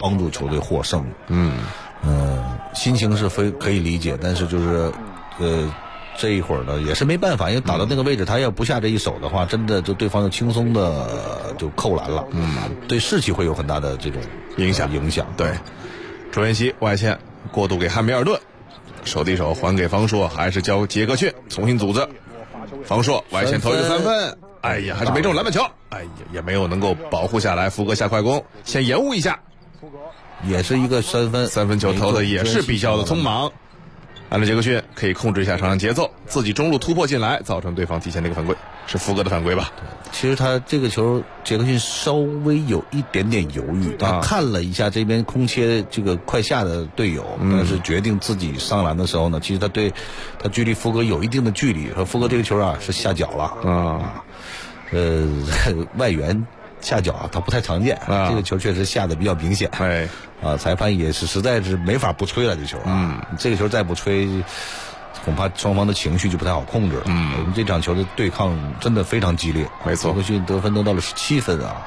帮助球队获胜。心情是可以理解，但是就是这一会儿呢也是没办法，因为打到那个位置，他要不下这一手的话，真的就对方就轻松的就扣篮了。对士气会有很大的这种影响。 对，卓妍希外线过渡给汉密尔顿，手递手还给方硕，还是交杰克逊重新组织。方硕外线投一个3分，哎呀，还是没中篮板球，哎呀，也没有能够保护下来。福格下快攻，先延误一下， 也是一个3分球投的也是比较的匆忙。安德杰克逊可以控制一下场上节奏，自己中路突破进来，造成对方提前的一个犯规，是福格的犯规吧？ 其实他这个球，杰克逊稍微有一点点犹豫，他看了一下这边空切这个快下的队友，但是决定自己上篮的时候呢，其实他距离福格有一定的距离，和福格这个球啊是下脚了外援下脚啊，他不太常见这个球确实下的比较明显。裁判也是实在是没法不吹了这球这个球再不吹，恐怕双方的情绪就不太好控制了。我们这场球的对抗真的非常激烈， 没错。 杰克逊得分得到了17分啊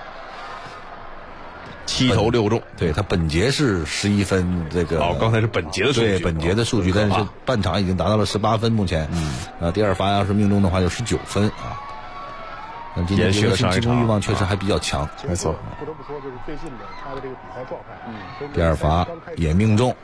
，7投6中。 对，他本节是11分，这个刚才是本节的数据， 对本节的数据，但是半场已经达到了18分，目前第二发要是命中的话就19分啊。今天杰克逊进攻欲望确实还比较强， 没错。 不得不说，就是最近的他的这个比赛状态， 第二罚也命中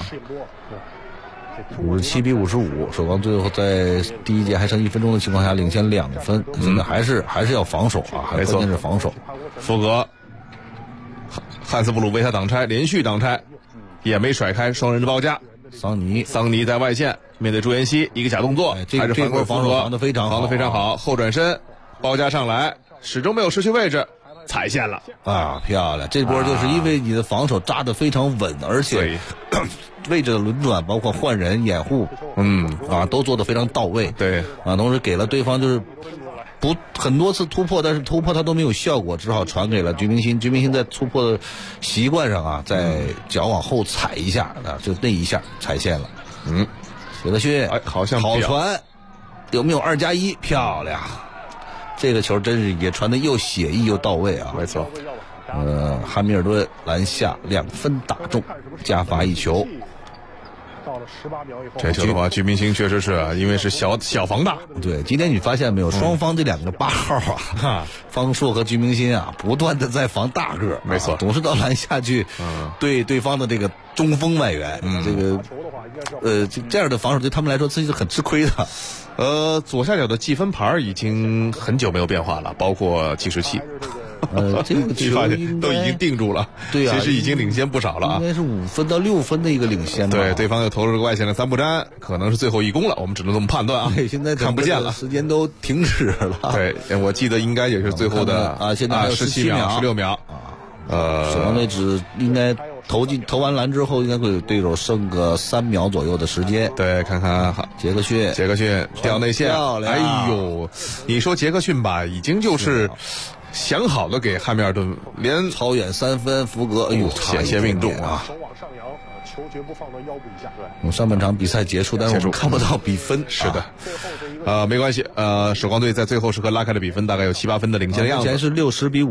，57比55，首钢最后在第一节还剩1分钟的情况下领先2分，现在还是要防守啊，关键是防守。 福格、汉斯布鲁为他挡拆，连续挡拆，也没甩开双人的包夹。 桑尼在外线面对朱妍希一个假动作，还是反过防守防得非常好， 后转身包夹上来，始终没有失去位置，踩线了啊，漂亮！这波就是因为你的防守扎得非常稳，而且位置的轮转，包括换人掩护，都做得非常到位。 对啊，同时给了对方就是很多次突破，但是突破他都没有效果，只好传给了鞠明星。鞠明星在突破的习惯上啊，在脚往后踩一下就那一下踩线了。杰克逊好像好传，有没有2+1？漂亮！这个球真是也传得又写意又到位啊！ 没错。 汉密尔顿篮下2分打中，加罚1球。 到了18秒以后， 这球的话，鞠明星确实是因为是小防大。 对，今天你发现没有，双方这2个8号方硕和鞠明星啊，不断的在防大个， 没错， 总是到篮下去，对对方的这个中锋外援，这个这样的防守对他们来说是很吃亏的。 左下角的计分牌已经很久没有变化了，包括计时器。 这个球都已经定住了， 对啊， 其实已经领先不少了啊， 应该是5分到6分的一个领先吧。 对，对方又投入了个外线的3不沾，可能是最后一攻了，我们只能这么判断啊。 对，现在看不见了， 时间都停止了。 对，我记得应该也是最后的现在还有 17秒、16秒首钢队只应该投完篮之后，应该会有对手剩个3秒左右的时间。 对，看看杰克逊掉内线， 哎呦，你说杰克逊吧，已经就是想好了给汉密尔顿连超远3分，福格哎呦险些命中啊！ 手往上扬，球绝不放到腰部以下。对， 我们上半场比赛结束，但是我们看不到比分。 是的，没关系。首钢队在最后时刻拉开了比分，大概有7、8分的领先的样子。 目前是60比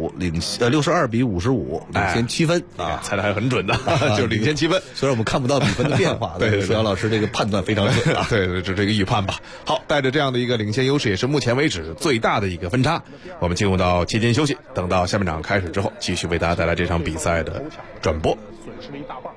55，62比55，领先7分啊， 猜的还是很准的，就是领先7分。 虽然我们看不到比分的变化，对，舒阳老师这个判断非常准啊。 对，这是一个预判吧。好，带着这样的一个领先优势，也是目前为止最大的一个分差。我们进入到期间休息，等到下半场开始之后，继续为大家带来这场比赛的转播。 损失了一大半。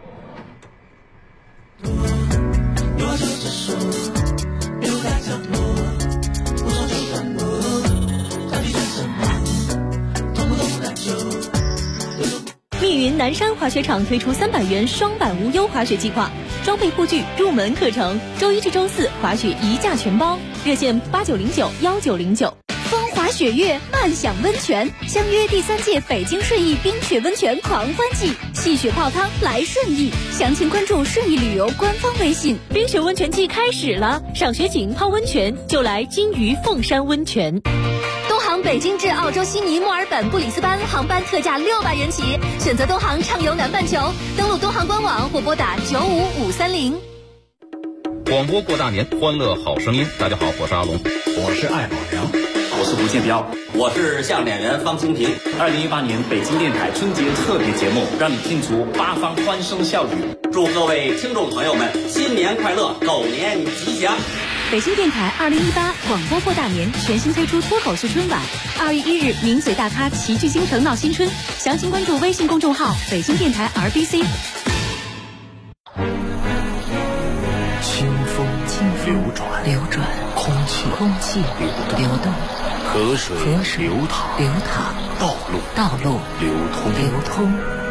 密云南山滑雪场推出300元双板无忧滑雪计划，装备护具、入门课程，周1至周4滑雪1价全包，热线89091909。风滑雪月，慢享温泉，相约第3届北京顺义冰雪温泉狂欢季，戏雪泡汤来顺义，详情关注顺义旅游官方微信。冰雪温泉季开始了，赏雪景、泡温泉就来金鱼凤山温泉。东航北京至澳洲悉尼、墨尔本、布里斯班航班特价600元起，选择东航畅游南半球，登录东航官网或拨打95530。 广播过大年，欢乐好声音。大家好，我是阿龙， 我是艾宝良。 我是吴建彪， 我是相声演员方清平。 2018年北京电台春节特别节目，让你听足八方欢声笑语。 祝各位听众朋友们新年快乐，狗年吉祥。 北京电台2018广播过大年，全新推出脱口秀春晚。2月1日，名嘴大咖齐聚京城闹新春，详情关注微信公众号北京电台 RBC。 清风流转，空气流动，河水流淌，道路流通。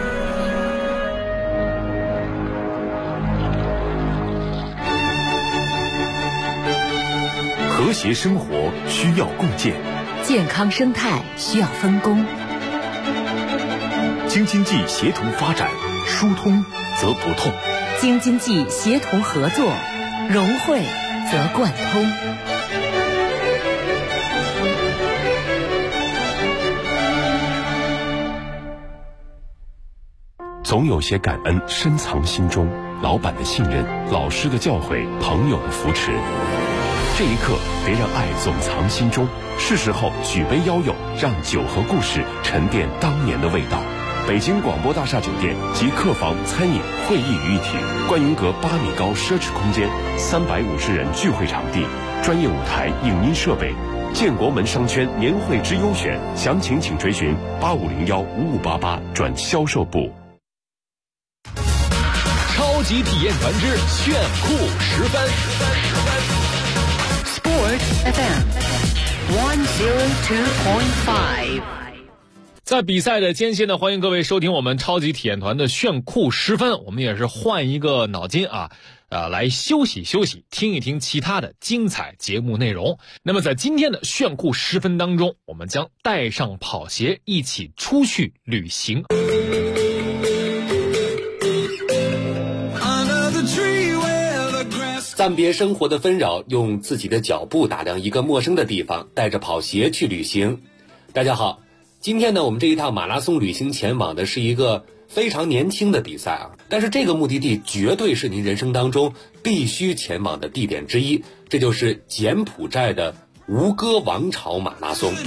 和谐生活需要共建， 健康生态需要分工。 京津冀协同发展，疏通则不痛； 京津冀协同合作，融汇则贯通。 总有些感恩深藏心中，老板的信任，老师的教诲，朋友的扶持。这一刻，别让爱总藏心中，是时候举杯邀友，让酒和故事沉淀当年的味道。北京广播大厦酒店及客房、餐饮、会议于一体，观云阁8米高奢侈空间，350人聚会场地，专业舞台、影音设备。建国门商圈年会之优选，详情请垂询85015588转销售部。 超级体验团之炫酷10分。 Sport FM 102.5。 在比赛的间歇呢，欢迎各位收听我们超级体验团的炫酷10分。我们也是换一个脑筋来休息休息，听一听其他的精彩节目内容。那么在今天的炫酷10分当中，我们将带上跑鞋一起出去旅行。 暂别生活的纷扰，用自己的脚步打量一个陌生的地方，带着跑鞋去旅行。大家好，今天呢，我们这一趟马拉松旅行前往的是一个非常年轻的比赛但是这个目的地绝对是您人生当中必须前往的地点之一，这就是柬埔寨的吴哥王朝马拉松。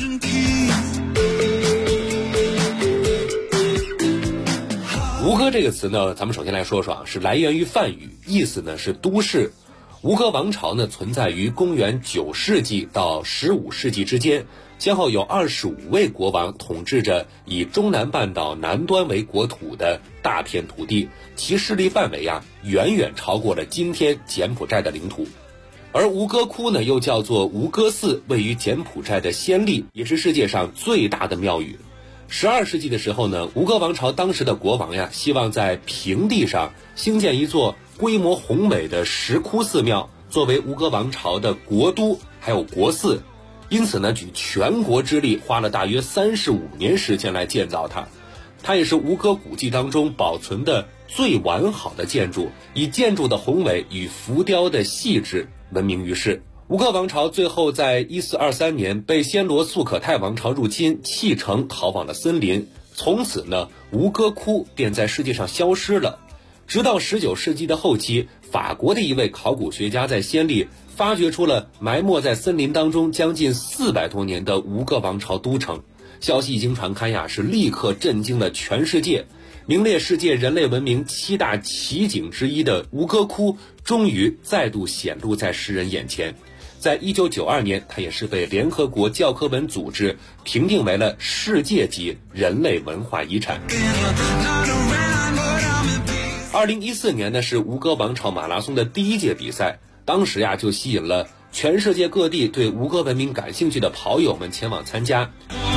吴哥这个词呢，咱们首先来说说是来源于梵语，意思呢是都市。吴哥王朝呢存在于公元9世纪到15世纪之间，先后有25位国王统治着以中南半岛南端为国土的大片土地，其势力范围远远超过了今天柬埔寨的领土。而吴哥窟呢又叫做吴哥寺，位于柬埔寨的暹粒，也是世界上最大的庙宇。12世纪的时候呢，吴哥王朝当时的国王希望在平地上兴建一座规模宏伟的石窟寺庙，作为吴哥王朝的国都还有国寺。因此呢，举全国之力花了大约35年时间来建造它。它也是吴哥古迹当中保存的最完好的建筑，以建筑的宏伟与浮雕的细致闻名于世。吴哥王朝最后在1423年被暹罗素可泰王朝入侵，弃城逃往了森林。从此呢，吴哥窟便在世界上消失了。直到19世纪的后期，法国的一位考古学家在暹粒发掘出了埋没在森林当中将近400多年的吴哥王朝都城。消息一经传开是立刻震惊了全世界。名列世界人类文明7大奇景之一的吴哥窟，终于再度显露在世人眼前。在1992年，它也是被联合国教科文组织评定为了世界级人类文化遗产。2014年呢，是吴哥王朝马拉松的第1届比赛，当时就吸引了全世界各地对吴哥文明感兴趣的跑友们前往参加。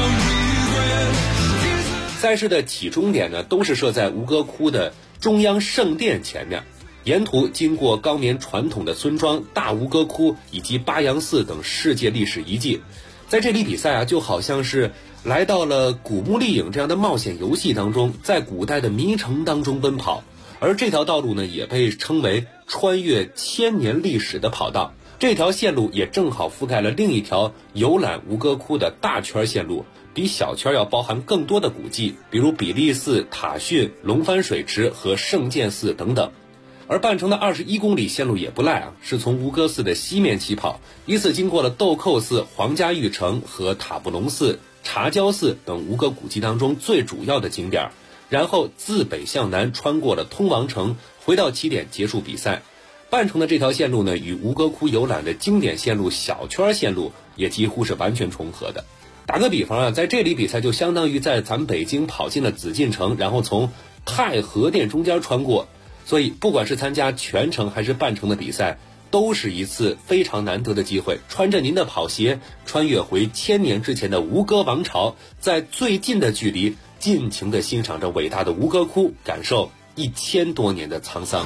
赛事的起终点呢，都是设在吴哥窟的中央圣殿前面，沿途经过高棉传统的村庄、大吴哥窟以及巴扬寺等世界历史遗迹。在这里比赛就好像是来到了古墓丽影这样的冒险游戏当中，在古代的迷城当中奔跑。而这条道路呢，也被称为穿越1000年历史的跑道。这条线路也正好覆盖了另一条游览吴哥窟的大圈线路，比小圈要包含更多的古迹，比如比利寺、塔逊、龙帆水池和圣剑寺等等。 而半程的21公里线路也不赖啊，是从吴哥寺的西面起跑，依次经过了豆蔻寺、皇家峪城和塔布隆寺、茶郊寺等吴哥古迹当中最主要的景点，然后自北向南穿过了通王城，回到起点结束比赛。半程的这条线路呢，与吴哥窟游览的经典线路小圈线路也几乎是完全重合的。打个比方啊，在这里比赛就相当于在咱们北京跑进了紫禁城，然后从太和殿中间穿过。所以不管是参加全程还是半程的比赛，都是一次非常难得的机会，穿着您的跑鞋穿越回1000年之前的吴哥王朝，在最近的距离尽情地欣赏着伟大的吴哥窟，感受1000多年的沧桑。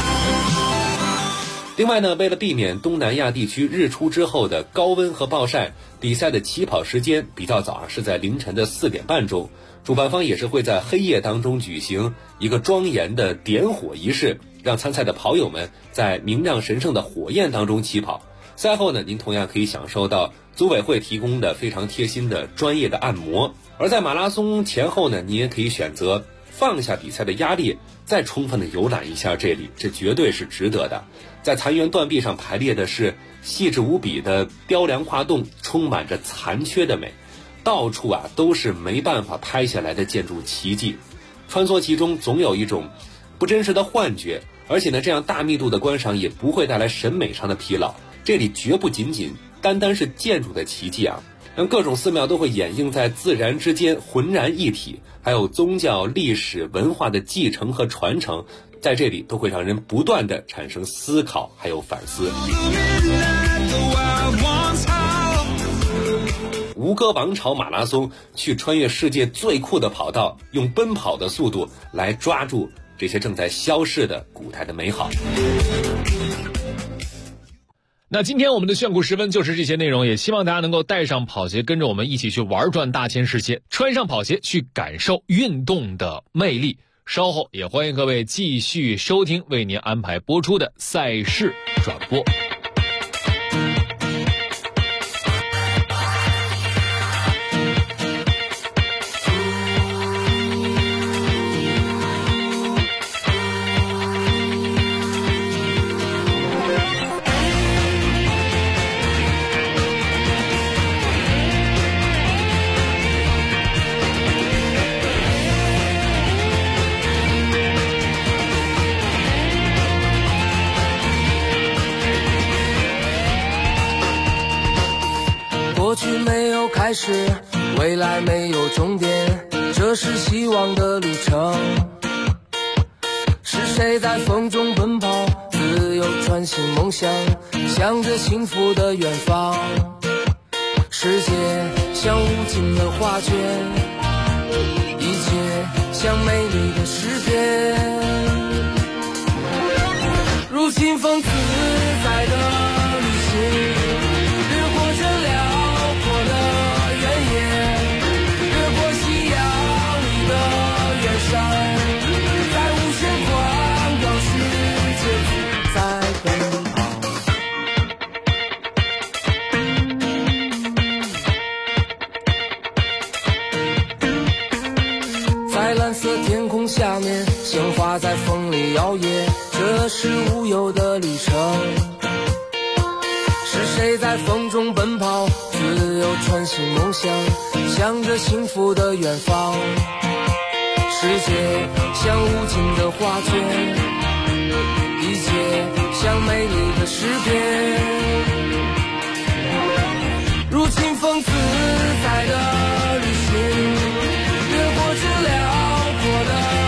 另外呢，为了避免东南亚地区日出之后的高温和暴晒，比赛的起跑时间比较早啊，是在凌晨的4点半钟。主办方也是会在黑夜当中举行一个庄严的点火仪式，让参赛的跑友们在明亮神圣的火焰当中起跑。赛后呢，您同样可以享受到组委会提供的非常贴心的专业的按摩。而在马拉松前后呢，你也可以选择放下比赛的压力，再充分的游览一下这里，这绝对是值得的。在残垣断壁上排列的是细致无比的雕梁画栋，充满着残缺的美，到处啊都是没办法拍下来的建筑奇迹，穿梭其中总有一种不真实的幻觉。而且呢，这样大密度的观赏也不会带来审美上的疲劳，这里绝不仅仅单单是建筑的奇迹啊，让各种寺庙都会掩映在自然之间，浑然一体，还有宗教、历史、文化的继承和传承，在这里都会让人不断的产生思考还有反思。吴哥王朝马拉松，去穿越世界最酷的跑道，用奔跑的速度来抓住这些正在消逝的古代的美好。 那今天我们的炫酷时分就是这些内容，也希望大家能够带上跑鞋，跟着我们一起去玩转大千世界，穿上跑鞋去感受运动的魅力。稍后也欢迎各位继续收听为您安排播出的赛事转播。 过去没有开始，未来没有终点，这是希望的旅程。是谁在风中奔跑，自由穿行梦想，向着幸福的远方。世界像无尽的画卷，一切像美丽的诗篇，如清风自在的旅行，下面鲜花在风里摇曳，这是无忧的旅程。是谁在风中奔跑，自由穿行梦想，向着幸福的远方。世界像无尽的画卷，一切像美丽的诗篇，如清风自在的旅行，越过这辽阔的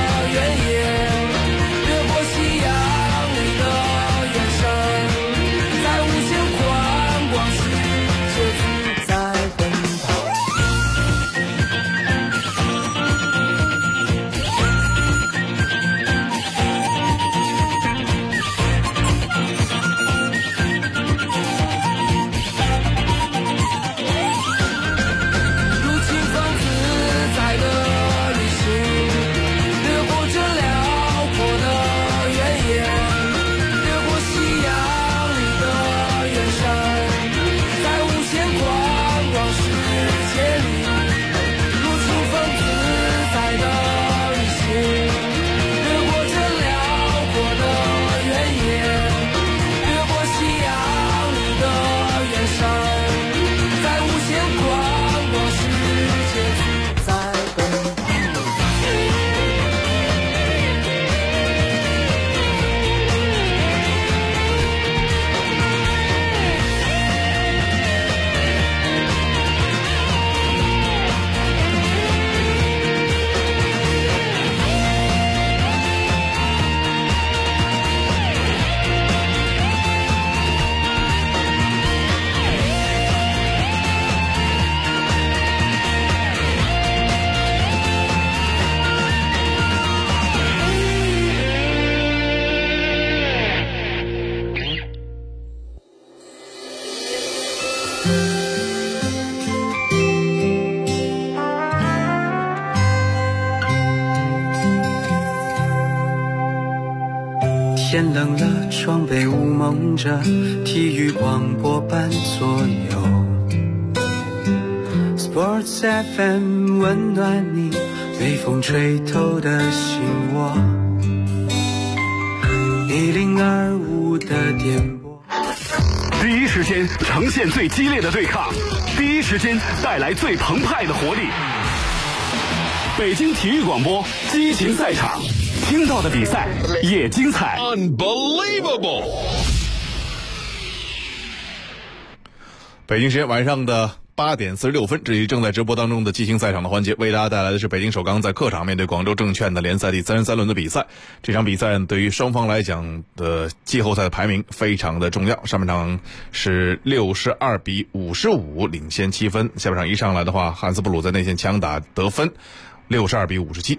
天冷了，窗被雾蒙着，体育广播般左右。Sports FM 温暖你被风吹透的心窝。1025的电波， 第一时间呈现最激烈的对抗，第一时间带来最澎湃的活力。北京体育广播激情赛场，听到的比赛也精彩。 Unbelievable！ 北京时间晚上的8点46分，这里正在直播当中的激情赛场的环节，为大家带来的是北京首钢在客场面对广州证券的联赛第33轮的比赛。这场比赛对于双方来讲的季后赛的排名非常的重要。上半场是62比55领先7分，下半场一上来的话，汉斯布鲁在内线强打得分，62比57。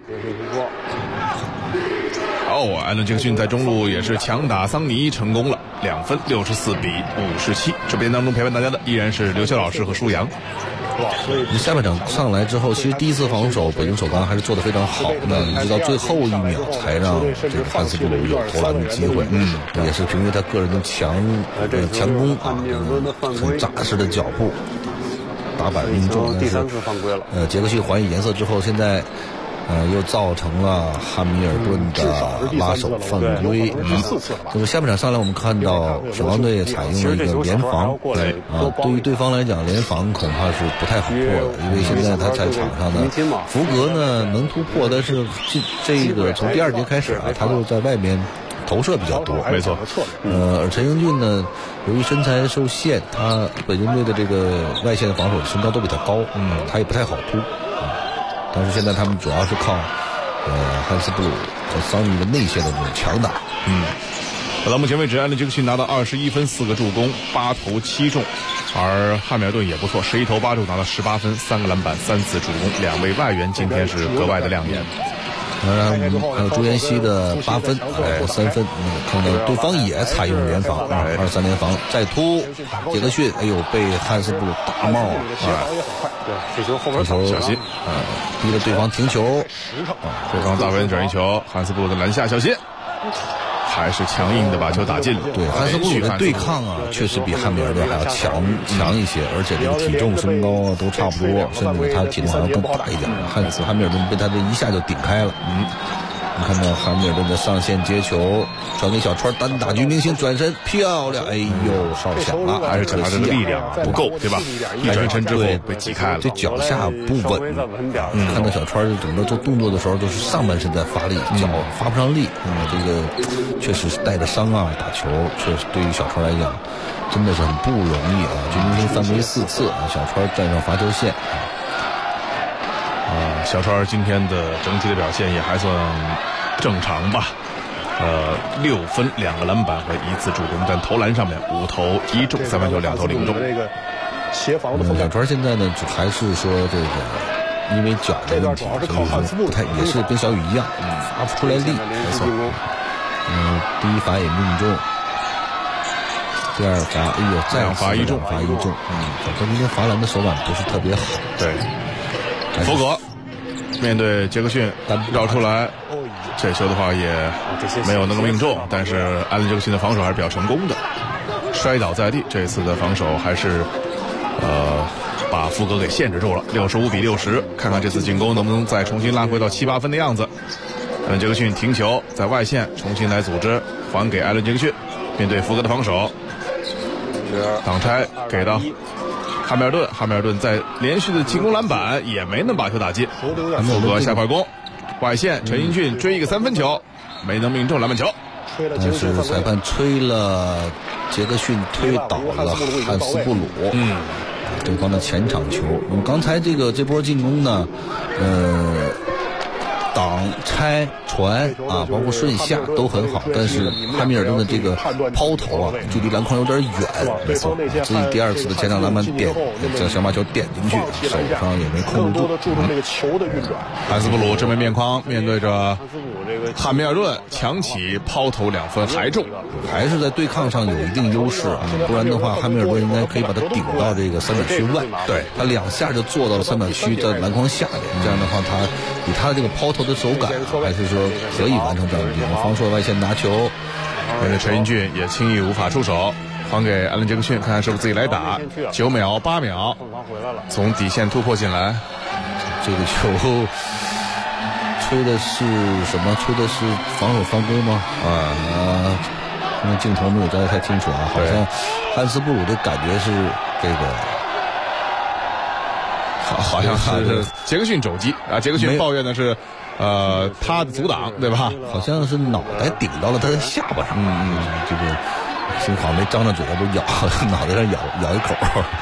艾伦·杰克逊在中路也是强打桑尼成功了2分，64比57。直播间当中陪伴大家的依然是刘潇老师和舒阳。 下半场上来之后，其实第一次防守北京首钢还是做得非常好，那一直到最后1秒才让这个汉斯布鲁有投篮的机会。也是凭借他个人的强攻啊，很扎实的脚步，打板命中。 第3次犯规了。 杰克逊还以颜色之后，现在又造成了汉密尔顿的拉手犯规。就是下半场上来，我们看到首钢队采用了一个联防，对于对方来讲，联防恐怕是不太好破的，因为现在他在场上呢，福格呢能突破，但是这个从第2节开始啊，他就在外面投射比较多， 没错。 而陈英俊呢，由于身材受限，他北京队的这个外线的防守身高都比他高，他也不太好突。但是现在他们主要是靠汉斯布鲁和桑尼的内线的这种强打。 到目前为止，艾伦·杰克逊拿到21分4个助攻8投7中，而汉密尔顿也不错，11投8中拿到18分3个篮板3次助攻，2位外援今天是格外的亮眼。 当然还有朱彦西的8分3分，看到对方也采用联防2-3联防，再突杰克逊，被汉斯布鲁大帽对，这球后边小心逼着对方停球， 对方大分转移球，汉斯布鲁的篮下小心，还是强硬的把球打进了。 对，汉斯布鲁的对抗啊，确实比汉密尔顿还要强一些，而且这个体重身高都差不多，甚至他体重好像更大一点。汉密尔顿被他这一下就顶开了。你看到汉密尔顿的上线接球，传给小川，单打局明星转身漂亮，少抢了， 还是他的力量不够，对吧？一转身之后被挤开了， 这脚下不稳。看到小川整个做动作的时候，都是上半身在发力，脚发不上力。这个确实是带着伤啊打球，确实对于小川来讲真的是很不容易啊！局明星犯规4次，小川站上罚球线。 小川今天的整体的表现也还算正常吧，6分2个篮板和1次助攻，但投篮上面5投1中，3分球2投0中。 这个协防的小川现在呢，还是说这个因为脚的问题，不太也是跟小雨一样，发不出来力。没错。第1罚也命中，第2罚，再罚1中， 小川今天罚篮的手感不是特别好。 对。福格面对杰克逊绕出来，这球的话也没有能够命中，但是艾伦·杰克逊的防守还是比较成功的，摔倒在地。这次的防守还是把福格给限制住了，65比60。看看这次进攻能不能再重新拉回到7-8分的样子。艾伦·杰克逊停球在外线重新来组织，还给艾伦·杰克逊，面对福格的防守，挡拆给到汉密尔顿在连续的进攻篮板也没能把球打进。福格下快攻，外线陈英俊追一个3分球，没能命中篮板球。 但是裁判吹了杰克逊推倒了汉斯布鲁，对方的前场球。刚才这波进攻呢，挡拆传啊，包括顺下都很好，但是汉密尔顿的这个抛投啊，距离篮筐有点远，没错，自己第2次的前场篮板点，想把球点进去，手上也没控制住。 汉斯布鲁正面面框面对着汉密尔顿，强起抛投2分还中， 还是在对抗上有一定优势啊，不然的话汉密尔顿应该可以把他顶到这个3点区外， 对， 他2下就做到了3点区的篮筐下面，这样的话他以他的这个抛投的手感，还是说可以完成这样的进攻。方硕外线拿球， 面对陈英俊也轻易无法出手，还给艾伦杰克逊，看看是不是自己来打。9秒、8秒，从底线突破进来， 这个球吹的是什么？吹的是防守犯规吗？那镜头没有照得太清楚啊，好像汉斯布鲁的感觉是这个。 好像是杰克逊肘击啊，杰克逊抱怨的是，他的阻挡，对吧？ 好像是脑袋顶到了他的下巴上。这个幸好没张着嘴，不咬脑袋上咬一口。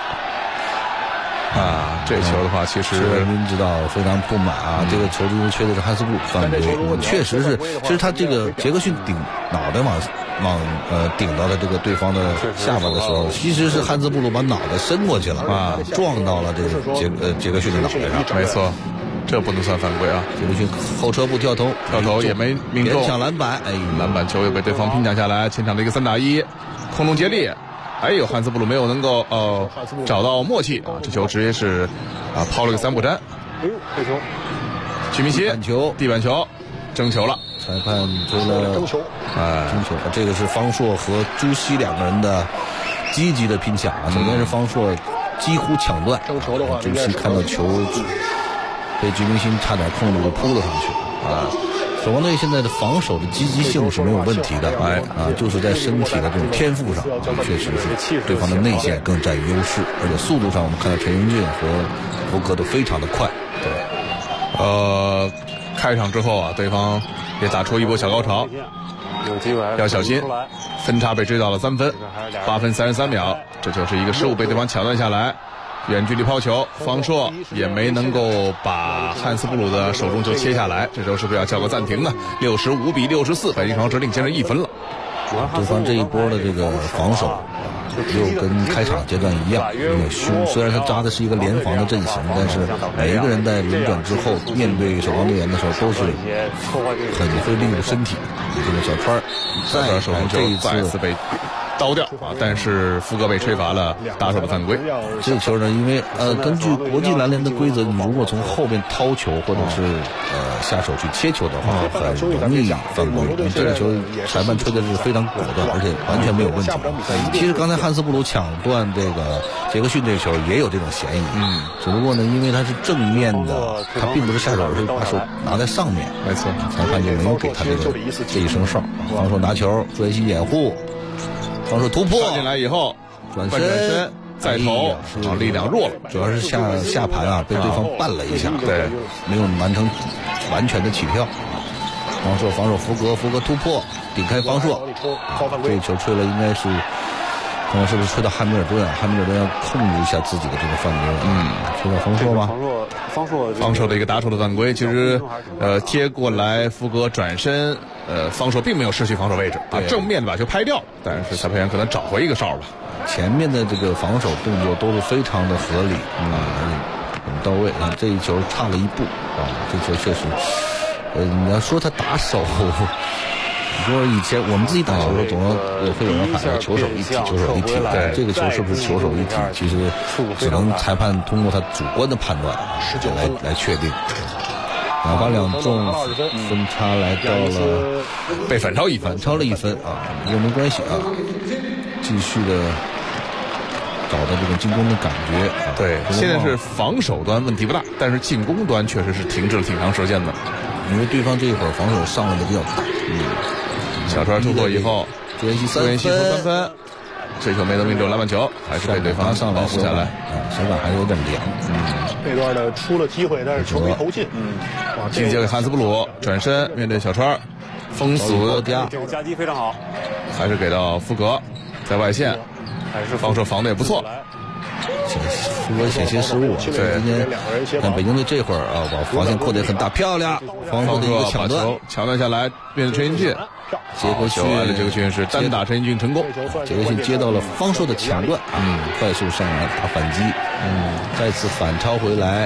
这球的话，其实人民知道非常不满啊。这个球因为吹的是汉斯布鲁犯规，确实是，其实他这个杰克逊顶脑袋往顶到了这个对方的下巴的时候，其实是汉斯布鲁把脑袋伸过去了啊，撞到了这个杰克逊的脑袋上。 没错，这不能算犯规啊。 杰克逊后撤步跳投也没命中， 抢篮板， 篮板球又被对方拼抢下来，前场的一个3打1，空中接力。汉斯布鲁没有能够找到默契啊，这球直接是抛了个3步斩。 这球， 曲明熙地板球，争球了， 裁判吹了争球，争球。这个是方硕和朱熹2个人的积极的拼抢啊。首先是方硕几乎抢断， 争球的话， 朱熹看到球被鞠明星差点控制，扑了上去啊。守望队现在的防守的积极性是没有问题的，就是在身体的这种天赋上，确实是对方的内线更占优势，而且速度上我们看到陈英俊和福格都非常的快。 对，开场之后啊，对方也打出一波小高潮， 有机会要小心，分差被追到了3分，8分33秒，这就是一个失误被对方抢断下来。远距离抛球，方硕也没能够把汉斯布鲁的手中球切下来，这时候是不是要叫个暂停呢？65比64，北京城只领先着1分了。 对方这一波的这个防守又跟开场阶段一样，有点凶。虽然他扎的是一个联防的阵型，但是每一个人在轮转之后面对守望队员的时候都是很会利用身体。这个小川手中球再一次被刀掉啊！但是福格被吹罚了打手的犯规。 这个球呢，因为根据国际篮联的规则，你如果从后面掏球或者是下手去切球的话，很容易犯规。这个球裁判吹的是非常果断，而且完全没有问题。其实刚才汉斯布鲁抢断这个杰克逊这个球也有这种嫌疑，只不过呢，因为他是正面的，他并不是下手，而是把手拿在上面。 没错， 裁判就没有给他这一声哨。方硕拿球，朱彦西掩护。方硕突破进来以后， 转身再投，力量弱了， 主要是下盘啊被对方绊了一下， 对， 没有完成完全的起跳。防守福格突破顶开方硕，这球吹了应该是，看看是不是吹到汉密尔顿啊？汉密尔顿要控制一下自己的这个犯规，吹到方硕吗？ 方硕的一个打手的犯规，其实贴过来福格转身，方硕并没有失去防守位置啊，正面把球拍掉，但是裁判员可能找回一个哨吧。 前面的这个防守动作都是非常的合理，很到位。这一球差了一步啊，这球确实，你要说他打手，你说以前我们自己打球的时候，总会有人喊球手一体，球手一体。对，这个球是不是球手一体？其实只能裁判通过他主观的判断来确定。两罚两中，分差来到了被反超1分， 超了1分啊，不过没关系啊，继续的找到这种进攻的感觉。 对，现在是防守端问题不大，但是进攻端确实是停滞了挺长时间的， 因为对方这一会儿防守上来的比较大。 小川突破以后， 朱彦西投3分，这球没能命中篮板球，还是被对方保护下来， 手感还是有点凉。 这段呢出了机会，但是球没投进。 进接给汉斯布鲁，转身面对小川，封死夹击非常好， 还是给到福格，在外线，防守防的也不错。 福格险些失误，所以今天看北京队这会儿啊，把防线扩得也很大，漂亮。方硕的一个抢断下来，面对陈英俊， 杰克逊是单打陈英俊成功， 杰克逊接到了方硕的抢断，快速上来打反击，再次反超回来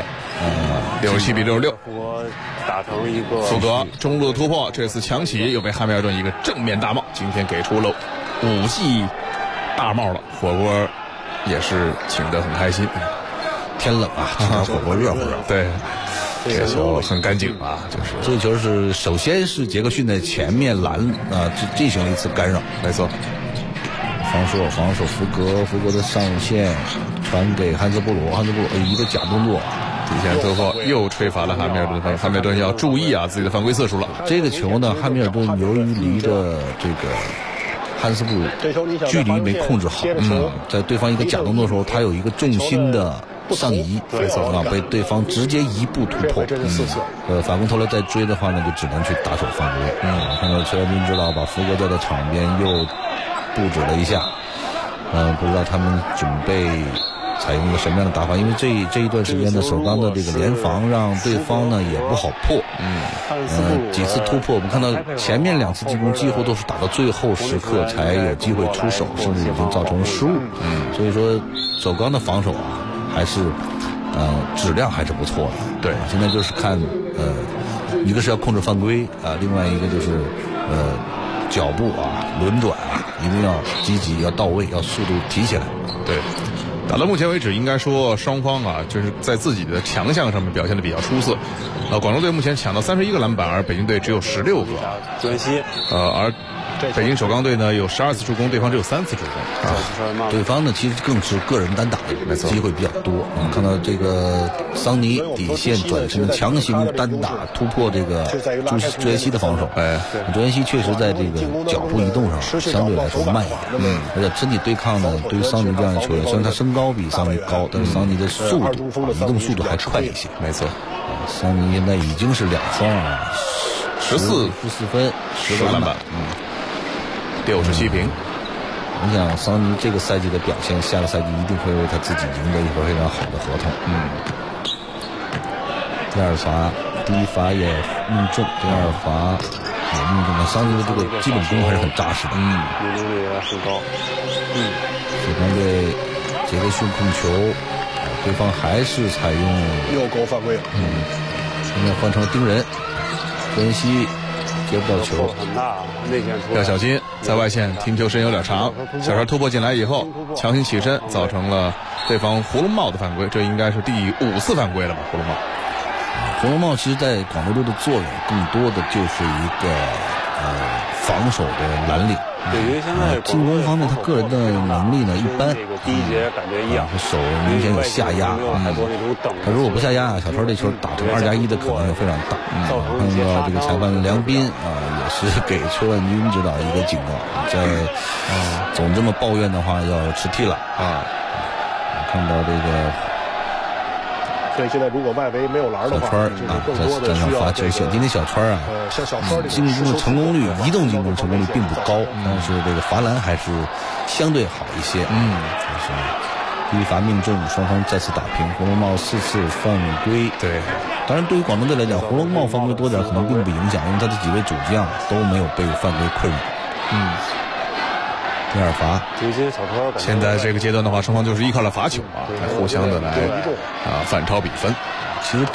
，67比66。 打成一个福格中路的突破，这次强起又被汉密尔顿一个正面大帽，今天给出了5记大帽了，火锅也是请得很开心。 天冷啊，吃点火锅热乎热。 对， 这球很干净啊，就是这个球是首先是杰克逊在前面进行了一次干扰， 没错。 防守福格的上线传给汉斯布鲁一个假动作， 底线突破又吹罚了汉密尔顿，汉密尔顿要注意啊自己的犯规次数了。 这个球呢，汉密尔顿由于离着这个汉斯布鲁距离没控制好，在对方一个假动作的时候，他有一个重心的上移，被对方直接一步突破。法官头来再追的话呢，就只能去打手犯规。看到崔元军指导把福格叫到场边又布置了一下，不知道他们准备采用一个什么样的打法，因为这一段时间的首钢的这个联防让对方呢也不好破。几次突破我们看到前面2次进攻几乎都是打到最后时刻才有机会出手，甚至已经造成失误。所以说首钢的防守啊还是质量还是不错的。 对， 现在就是看一个是要控制犯规另外一个就是脚步轮转一定要积极要到位，要速度提起来。 对，打到目前为止应该说双方就是在自己的强项上面表现的比较出色。广州队目前抢到31个篮板，而北京队只有16个。 朱元熙而北京首钢队呢有12次助攻，对方只有3次助攻。 对方呢其实更是个人单打的机会比较多。看到这个桑尼底线转身强行单打突破这个朱元熙的防守。朱元熙确实在这个脚步移动上相对来说慢一点。而且身体对抗呢，对于桑尼这样的球员，虽然他身高比桑尼高，但是桑尼的速度移动速度还快一些。 没错， 桑尼现在已经是2双 14 分10个篮板 ，67平。 我想桑尼这个赛季的表现，下个赛季一定会为他自己赢得一份非常好的合同。第二罚第一罚也命中，第二罚也命中了。桑尼的这个基本功还是很扎实的。 命中率也很高。 首钢队杰克逊控球，对方还是采用又勾犯规了。 现在换成了盯人，朱元熙接不到球， 要小心，在外线停球时间有点长，小川突破进来以后强行起身，造成了对方胡龙茂的犯规，这应该是第5次犯规了吧？ 胡龙茂其实在广州队的作用更多的就是一个防守的蓝领。 对于现在进攻方面他个人的能力呢一般， 第一节感觉一样， 手明显有下压。他如果不下压，小川这球打成2+1的可能性非常大。看到这个裁判梁斌也是给崔万军指导一个警告，在总这么抱怨的话要吃踢了。看到这个。 所以现在如果外围没有篮的话， 在站上罚球线。今天小川进攻的成功率，移动进攻成功率并不高，但是这个罚篮还是相对好一些。就是第一罚命中，双方再次打平。胡龙茂4次犯规。 对， 当然对于广东队来讲，胡龙茂犯规多点可能并不影响，因为他的几位主将都没有被犯规困扰。第二罚， 现在这个阶段的话，双方就是依靠了罚球来互相的来反超比分。 其实